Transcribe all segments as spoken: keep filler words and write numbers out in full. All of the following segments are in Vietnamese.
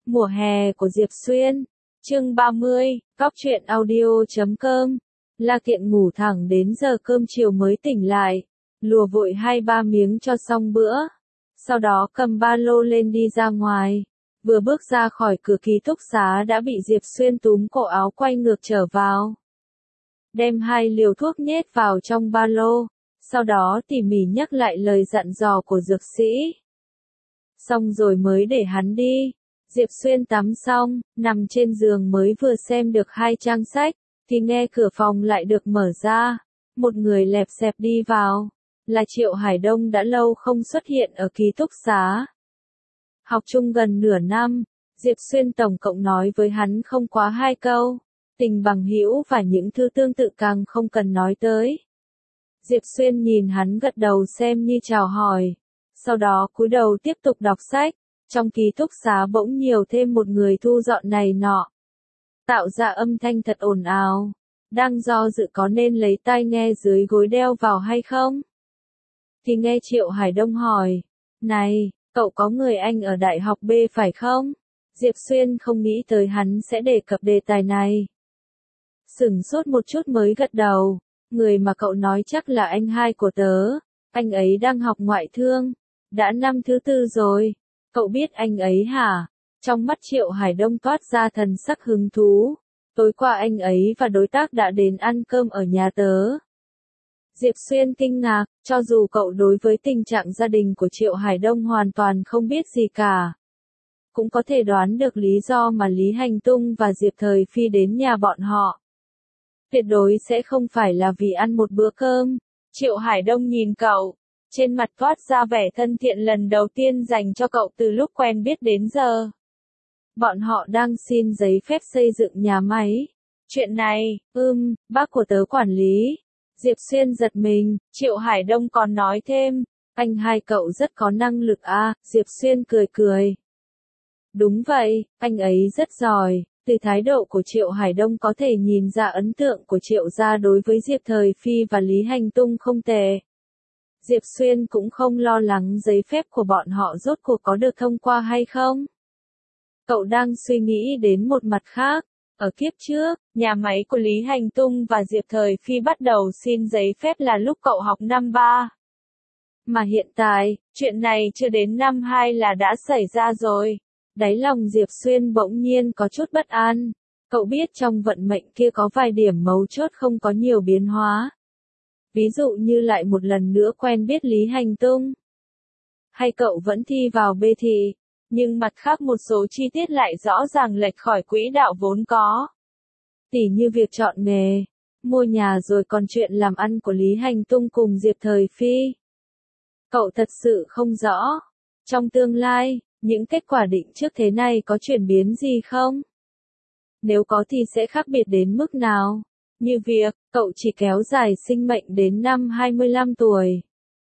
Mùa hè của Diệp Xuyên. Chương ba mươi, Góc truyện audio chấm com. La Kiện ngủ thẳng đến giờ cơm chiều mới tỉnh lại, lùa vội hai ba miếng cho xong bữa. Sau đó cầm ba lô lên đi ra ngoài. Vừa bước ra khỏi cửa ký túc xá đã bị Diệp Xuyên túm cổ áo quay ngược trở vào. Đem hai liều thuốc nhét vào trong ba lô, sau đó tỉ mỉ nhắc lại lời dặn dò của dược sĩ. Xong rồi mới để hắn đi. Diệp Xuyên tắm xong, nằm trên giường mới vừa xem được hai trang sách, thì nghe cửa phòng lại được mở ra. Một người lẹp xẹp đi vào, là Triệu Hải Đông đã lâu không xuất hiện ở ký túc xá. Học chung gần nửa năm, Diệp Xuyên tổng cộng nói với hắn không quá hai câu, tình bằng hữu và những thứ tương tự càng không cần nói tới. Diệp Xuyên nhìn hắn gật đầu xem như chào hỏi, sau đó cúi đầu tiếp tục đọc sách. Trong ký túc xá bỗng nhiều thêm một người thu dọn này nọ, tạo ra âm thanh thật ồn ào. Đang do dự có nên lấy tai nghe dưới gối đeo vào hay không, thì nghe Triệu Hải Đông hỏi, này, cậu có người anh ở đại học B phải không? Diệp Xuyên không nghĩ tới hắn sẽ đề cập đề tài này. Sửng sốt một chút mới gật đầu, người mà cậu nói chắc là anh hai của tớ, anh ấy đang học ngoại thương, đã năm thứ tư rồi. Cậu biết anh ấy hả? Trong mắt Triệu Hải Đông toát ra thần sắc hứng thú. Tối qua anh ấy và đối tác đã đến ăn cơm ở nhà tớ. Diệp Xuyên kinh ngạc, cho dù cậu đối với tình trạng gia đình của Triệu Hải Đông hoàn toàn không biết gì cả, cũng có thể đoán được lý do mà Lý Hành Tung và Diệp Thời Phi đến nhà bọn họ. Tuyệt đối sẽ không phải là vì ăn một bữa cơm. Triệu Hải Đông nhìn cậu, trên mặt toát ra vẻ thân thiện lần đầu tiên dành cho cậu từ lúc quen biết đến giờ. Bọn họ đang xin giấy phép xây dựng nhà máy. Chuyện này, ưm, bác của tớ quản lý. Diệp Xuyên giật mình, Triệu Hải Đông còn nói thêm, anh hai cậu rất có năng lực à, Diệp Xuyên cười cười. Đúng vậy, anh ấy rất giỏi. Từ thái độ của Triệu Hải Đông có thể nhìn ra ấn tượng của Triệu gia đối với Diệp Thời Phi và Lý Hành Tung không tệ. Diệp Xuyên cũng không lo lắng giấy phép của bọn họ rốt cuộc có được thông qua hay không. Cậu đang suy nghĩ đến một mặt khác. Ở kiếp trước, nhà máy của Lý Hành Tung và Diệp Thời Phi bắt đầu xin giấy phép là lúc cậu học năm ba. Mà hiện tại, chuyện này chưa đến năm hai là đã xảy ra rồi. Đáy lòng Diệp Xuyên bỗng nhiên có chút bất an. Cậu biết trong vận mệnh kia có vài điểm mấu chốt không có nhiều biến hóa. Ví dụ như lại một lần nữa quen biết Lý Hành Tung. Hay cậu vẫn thi vào B thị, nhưng mặt khác một số chi tiết lại rõ ràng lệch khỏi quỹ đạo vốn có. Tỉ như việc chọn nghề, mua nhà rồi còn chuyện làm ăn của Lý Hành Tung cùng Diệp Thời Phi. Cậu thật sự không rõ. Trong tương lai, những kết quả định trước thế này có chuyển biến gì không? Nếu có thì sẽ khác biệt đến mức nào? Như việc, cậu chỉ kéo dài sinh mệnh đến năm hai mươi lăm tuổi.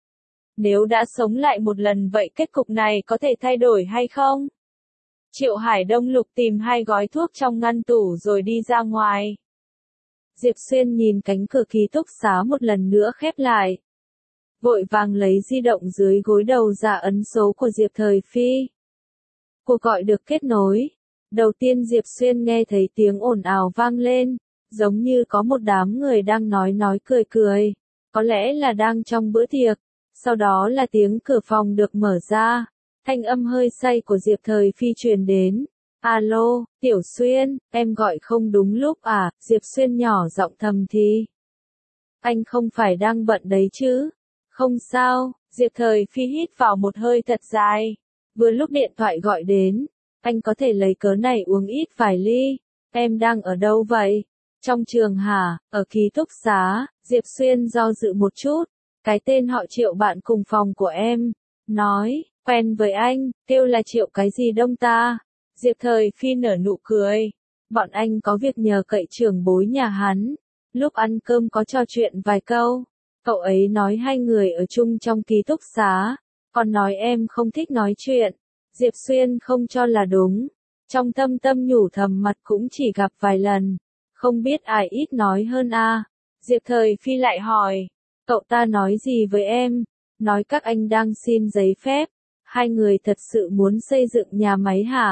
Nếu đã sống lại một lần vậy kết cục này có thể thay đổi hay không? Triệu Hải Đông lục tìm hai gói thuốc trong ngăn tủ rồi đi ra ngoài. Diệp Xuyên nhìn cánh cửa ký túc xá một lần nữa khép lại. Vội vàng lấy di động dưới gối đầu ra ấn số của Diệp Thời Phi. Cuộc gọi được kết nối. Đầu tiên Diệp Xuyên nghe thấy tiếng ồn ào vang lên. Giống như có một đám người đang nói nói cười cười, có lẽ là đang trong bữa tiệc. Sau đó là tiếng cửa phòng được mở ra, thanh âm hơi say của Diệp Thời Phi truyền đến. Alo, Tiểu Xuyên, em gọi không đúng lúc à? Diệp Xuyên nhỏ giọng thầm thì. Anh không phải đang bận đấy chứ? Không sao, Diệp Thời Phi hít vào một hơi thật dài. Vừa lúc điện thoại gọi đến, anh có thể lấy cớ này uống ít vài ly. Em đang ở đâu vậy? Trong trường hả? Ở ký túc xá. Diệp Xuyên do dự một chút. Cái tên họ Triệu bạn cùng phòng của em. Nói, quen với anh, kêu là Triệu cái gì đông ta. Diệp Thời Phi nở nụ cười. Bọn anh có việc nhờ cậy trưởng bối nhà hắn. Lúc ăn cơm có trò chuyện vài câu. Cậu ấy nói hai người ở chung trong ký túc xá. Còn nói em không thích nói chuyện. Diệp Xuyên không cho là đúng. Trong tâm tâm nhủ thầm mặt cũng chỉ gặp vài lần. Không biết ai ít nói hơn à. Diệp Thời Phi lại hỏi. Cậu ta nói gì với em? Nói các anh đang xin giấy phép. Hai người thật sự muốn xây dựng nhà máy hả?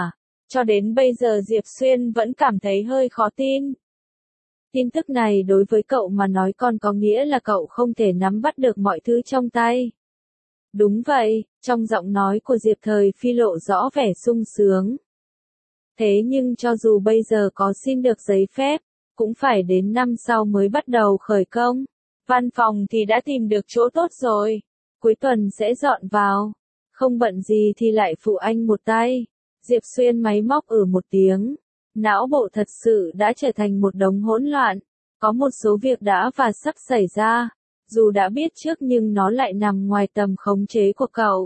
Cho đến bây giờ Diệp Xuyên vẫn cảm thấy hơi khó tin. Tin tức này đối với cậu mà nói còn có nghĩa là cậu không thể nắm bắt được mọi thứ trong tay. Đúng vậy, trong giọng nói của Diệp Thời Phi lộ rõ vẻ sung sướng. Thế nhưng cho dù bây giờ có xin được giấy phép, cũng phải đến năm sau mới bắt đầu khởi công. Văn phòng thì đã tìm được chỗ tốt rồi. Cuối tuần sẽ dọn vào. Không bận gì thì lại phụ anh một tay. Diệp Xuyên máy móc ử một tiếng. Não bộ thật sự đã trở thành một đống hỗn loạn. Có một số việc đã và sắp xảy ra. Dù đã biết trước nhưng nó lại nằm ngoài tầm khống chế của cậu.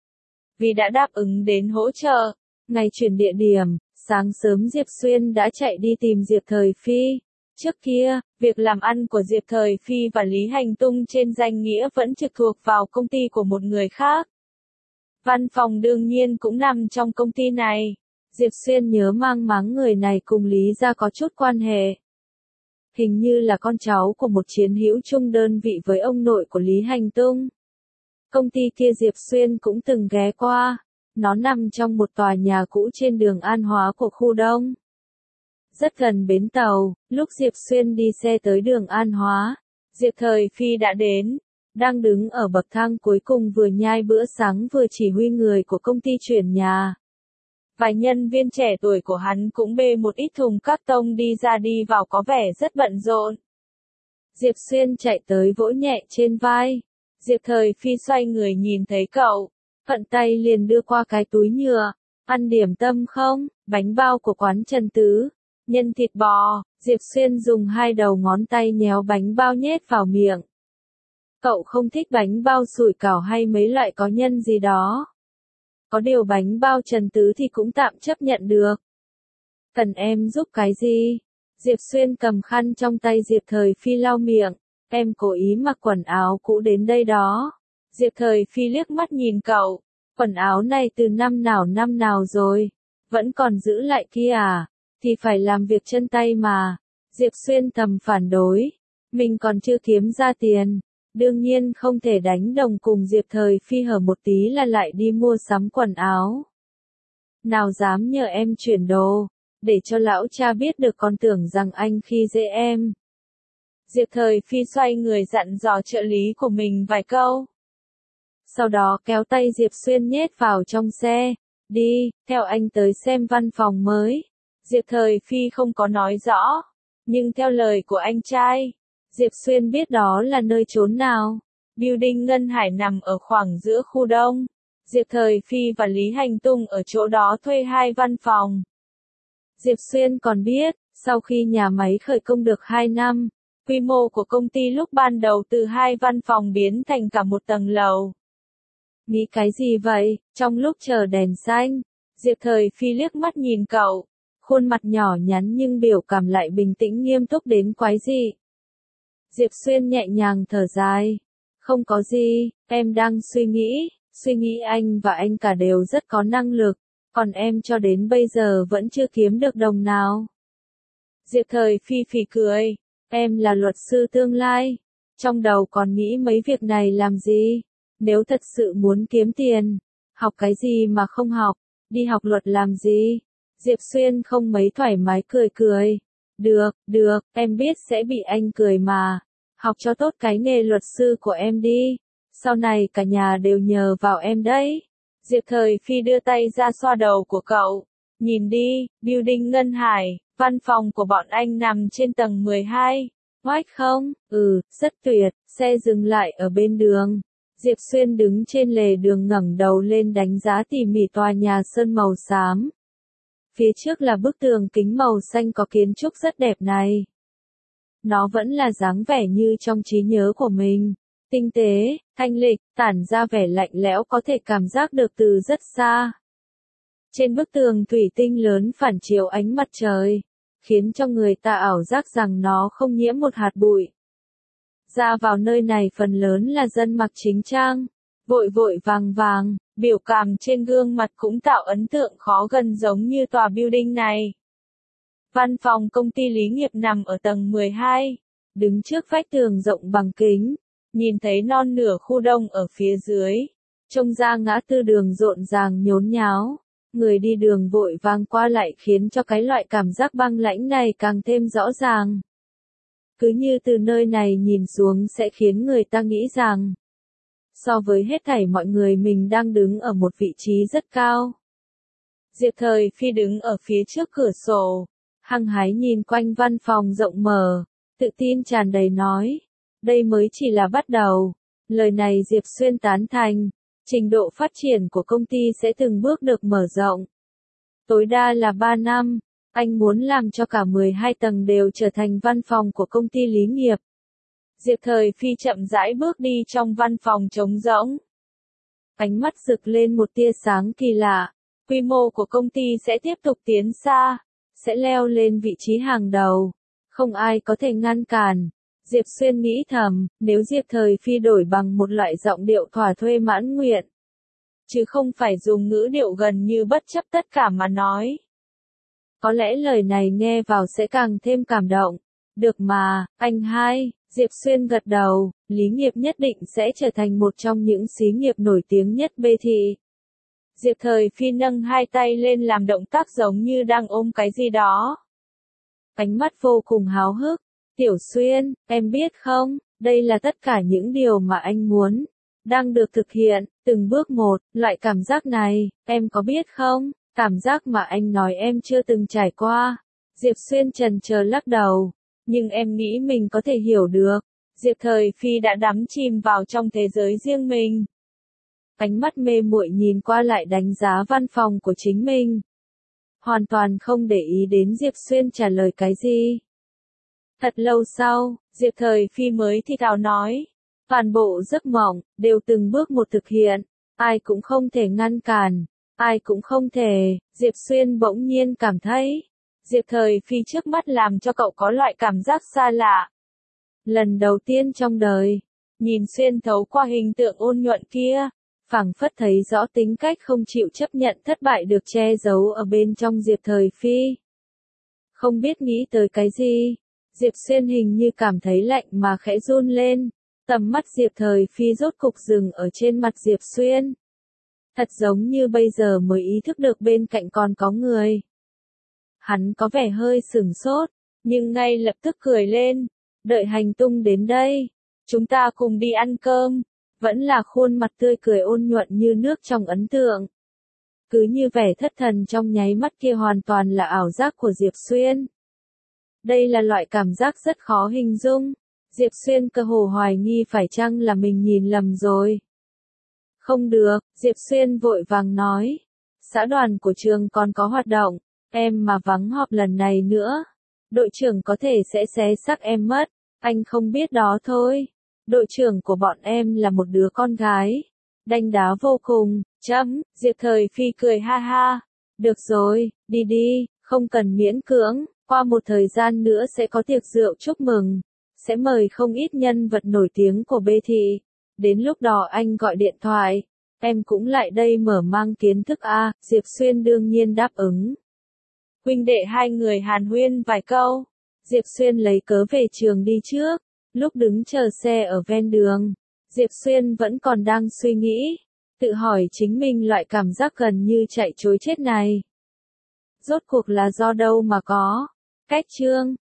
Vì đã đáp ứng đến hỗ trợ. Ngày chuyển địa điểm, sáng sớm Diệp Xuyên đã chạy đi tìm Diệp Thời Phi. Trước kia, việc làm ăn của Diệp Thời Phi và Lý Hành Tung trên danh nghĩa vẫn trực thuộc vào công ty của một người khác. Văn phòng đương nhiên cũng nằm trong công ty này. Diệp Xuyên nhớ mang máng người này cùng Lý gia có chút quan hệ. Hình như là con cháu của một chiến hữu chung đơn vị với ông nội của Lý Hành Tung. Công ty kia Diệp Xuyên cũng từng ghé qua. Nó nằm trong một tòa nhà cũ trên đường An Hóa của khu Đông. Rất gần bến tàu, lúc Diệp Xuyên đi xe tới đường An Hóa, Diệp Thời Phi đã đến, đang đứng ở bậc thang cuối cùng vừa nhai bữa sáng vừa chỉ huy người của công ty chuyển nhà. Vài nhân viên trẻ tuổi của hắn cũng bê một ít thùng các tông đi ra đi vào có vẻ rất bận rộn. Diệp Xuyên chạy tới vỗ nhẹ trên vai. Diệp Thời Phi xoay người nhìn thấy cậu, thuận tay liền đưa qua cái túi nhựa. Ăn điểm tâm không? Bánh bao của quán Trần Tứ. Nhân thịt bò. Diệp Xuyên dùng hai đầu ngón tay nhéo bánh bao nhét vào miệng. Cậu không thích bánh bao sủi cảo hay mấy loại có nhân gì đó. Có điều bánh bao Trần Tứ thì cũng tạm chấp nhận được. Cần em giúp cái gì? Diệp Xuyên cầm khăn trong tay Diệp Thời Phi lau miệng. Em cố ý mặc quần áo cũ đến đây đó. Diệp Thời Phi liếc mắt nhìn cậu. Quần áo này từ năm nào năm nào rồi? Vẫn còn giữ lại kia à? Thì phải làm việc chân tay mà. Diệp Xuyên thầm phản đối. Mình còn chưa kiếm ra tiền. Đương nhiên không thể đánh đồng cùng Diệp Thời Phi hở một tí là lại đi mua sắm quần áo. Nào dám nhờ em chuyển đồ. Để cho lão cha biết được còn tưởng rằng anh khi dễ em. Diệp Thời Phi xoay người dặn dò trợ lý của mình vài câu. Sau đó kéo tay Diệp Xuyên nhét vào trong xe. Đi, theo anh tới xem văn phòng mới. Diệp Thời Phi không có nói rõ. Nhưng theo lời của anh trai, Diệp Xuyên biết đó là nơi trốn nào. Building Ngân Hải nằm ở khoảng giữa khu Đông. Diệp Thời Phi và Lý Hành Tung ở chỗ đó thuê hai văn phòng. Diệp Xuyên còn biết, sau khi nhà máy khởi công được hai năm, quy mô của công ty lúc ban đầu từ hai văn phòng biến thành cả một tầng lầu. Nghĩ cái gì vậy? Trong lúc chờ đèn xanh, Diệp Thời Phi liếc mắt nhìn cậu, khuôn mặt nhỏ nhắn nhưng biểu cảm lại bình tĩnh nghiêm túc đến quái dị. Diệp Xuyên nhẹ nhàng thở dài. Không có gì, em đang suy nghĩ, suy nghĩ anh và anh cả đều rất có năng lực, còn em cho đến bây giờ vẫn chưa kiếm được đồng nào. Diệp Thời Phi phì cười, em là luật sư tương lai, trong đầu còn nghĩ mấy việc này làm gì, nếu thật sự muốn kiếm tiền, học cái gì mà không học, đi học luật làm gì. Diệp Xuyên không mấy thoải mái cười cười. Được, được, em biết sẽ bị anh cười mà. Học cho tốt cái nghề luật sư của em đi. Sau này cả nhà đều nhờ vào em đấy. Diệp Thời Phi đưa tay ra xoa đầu của cậu. Nhìn đi, Building Ngân Hải, văn phòng của bọn anh nằm trên tầng mười hai. Oách không? Ừ, rất tuyệt. Xe dừng lại ở bên đường. Diệp Xuyên đứng trên lề đường ngẩng đầu lên đánh giá tỉ mỉ tòa nhà sơn màu xám. Phía trước là bức tường kính màu xanh có kiến trúc rất đẹp này. Nó vẫn là dáng vẻ như trong trí nhớ của mình. Tinh tế, thanh lịch, tản ra vẻ lạnh lẽo có thể cảm giác được từ rất xa. Trên bức tường thủy tinh lớn phản chiếu ánh mặt trời, khiến cho người ta ảo giác rằng nó không nhiễm một hạt bụi. Ra vào nơi này phần lớn là dân mặc chính trang, vội vội vàng vàng, biểu cảm trên gương mặt cũng tạo ấn tượng khó gần giống như tòa building này. Văn phòng công ty Lý Nghiệp nằm ở tầng mười hai, đứng trước vách tường rộng bằng kính, nhìn thấy non nửa khu Đông ở phía dưới, trông ra ngã tư đường rộn ràng nhốn nháo, Người đi đường vội vàng qua lại khiến cho cái loại cảm giác băng lãnh này càng thêm rõ ràng. Cứ như từ nơi này nhìn xuống sẽ khiến người ta nghĩ rằng, so với hết thảy mọi người mình đang đứng ở một vị trí rất cao. Diệp Thời Phi đứng ở phía trước cửa sổ, hăng hái nhìn quanh văn phòng rộng mở, tự tin tràn đầy nói, đây mới chỉ là bắt đầu. Lời này Diệp Xuyên tán thành, trình độ phát triển của công ty sẽ từng bước được mở rộng. Tối đa là ba năm, anh muốn làm cho cả mười hai tầng đều trở thành văn phòng của công ty Lý Nghiệp. Diệp Thời Phi chậm rãi bước đi trong văn phòng trống rỗng. Ánh mắt rực lên một tia sáng kỳ lạ, quy mô của công ty sẽ tiếp tục tiến xa, sẽ leo lên vị trí hàng đầu, không ai có thể ngăn cản. Diệp Xuyên nghĩ thầm, nếu Diệp Thời Phi đổi bằng một loại giọng điệu thỏa thuê mãn nguyện, chứ không phải dùng ngữ điệu gần như bất chấp tất cả mà nói, có lẽ lời này nghe vào sẽ càng thêm cảm động. Được mà, anh hai, Diệp Xuyên gật đầu, Lý Nghiệp nhất định sẽ trở thành một trong những xí nghiệp nổi tiếng nhất B thị. Diệp Thời Phi nâng hai tay lên làm động tác giống như đang ôm cái gì đó. Ánh mắt vô cùng háo hức. Tiểu Xuyên, em biết không, đây là tất cả những điều mà anh muốn, đang được thực hiện, từng bước một, loại cảm giác này, em có biết không, cảm giác mà anh nói em chưa từng trải qua. Diệp Xuyên chần chờ lắc đầu, nhưng em nghĩ mình có thể hiểu được. Diệp Thời Phi đã đắm chìm vào trong thế giới riêng mình. Ánh mắt mê muội nhìn qua lại đánh giá văn phòng của chính mình. Hoàn toàn không để ý đến Diệp Xuyên trả lời cái gì. Thật lâu sau, Diệp Thời Phi mới thì thào nói, toàn bộ giấc mộng, đều từng bước một thực hiện, ai cũng không thể ngăn cản, ai cũng không thể. Diệp Xuyên bỗng nhiên cảm thấy, Diệp Thời Phi trước mắt làm cho cậu có loại cảm giác xa lạ. Lần đầu tiên trong đời, nhìn xuyên thấu qua hình tượng ôn nhuận kia, phảng phất thấy rõ tính cách không chịu chấp nhận thất bại được che giấu ở bên trong Diệp Thời Phi. Không biết nghĩ tới cái gì, Diệp Xuyên hình như cảm thấy lạnh mà khẽ run lên, tầm mắt Diệp Thời Phi rốt cục dừng ở trên mặt Diệp Xuyên. Thật giống như bây giờ mới ý thức được bên cạnh còn có người. Hắn có vẻ hơi sửng sốt, nhưng ngay lập tức cười lên, đợi hành tung đến đây, chúng ta cùng đi ăn cơm, vẫn là khuôn mặt tươi cười ôn nhuận như nước trong ấn tượng. Cứ như vẻ thất thần trong nháy mắt kia hoàn toàn là ảo giác của Diệp Xuyên. Đây là loại cảm giác rất khó hình dung. Diệp Xuyên cơ hồ hoài nghi phải chăng là mình nhìn lầm rồi. Không được, Diệp Xuyên vội vàng nói. Xã đoàn của trường còn có hoạt động, em mà vắng họp lần này nữa, đội trưởng có thể sẽ xé xác em mất, anh không biết đó thôi. Đội trưởng của bọn em là một đứa con gái, đanh đá vô cùng, chấm. Diệp Thời Phi cười ha ha. Được rồi, đi đi, không cần miễn cưỡng. Qua một thời gian nữa sẽ có tiệc rượu chúc mừng, sẽ mời không ít nhân vật nổi tiếng của B thị. Đến lúc đó anh gọi điện thoại, em cũng lại đây mở mang kiến thức a. Diệp Xuyên đương nhiên đáp ứng. Huynh đệ hai người hàn huyên vài câu, Diệp Xuyên lấy cớ về trường đi trước. Lúc đứng chờ xe ở ven đường, Diệp Xuyên vẫn còn đang suy nghĩ, tự hỏi chính mình loại cảm giác gần như chạy trối chết này. Rốt cuộc là do đâu mà có. Cách chương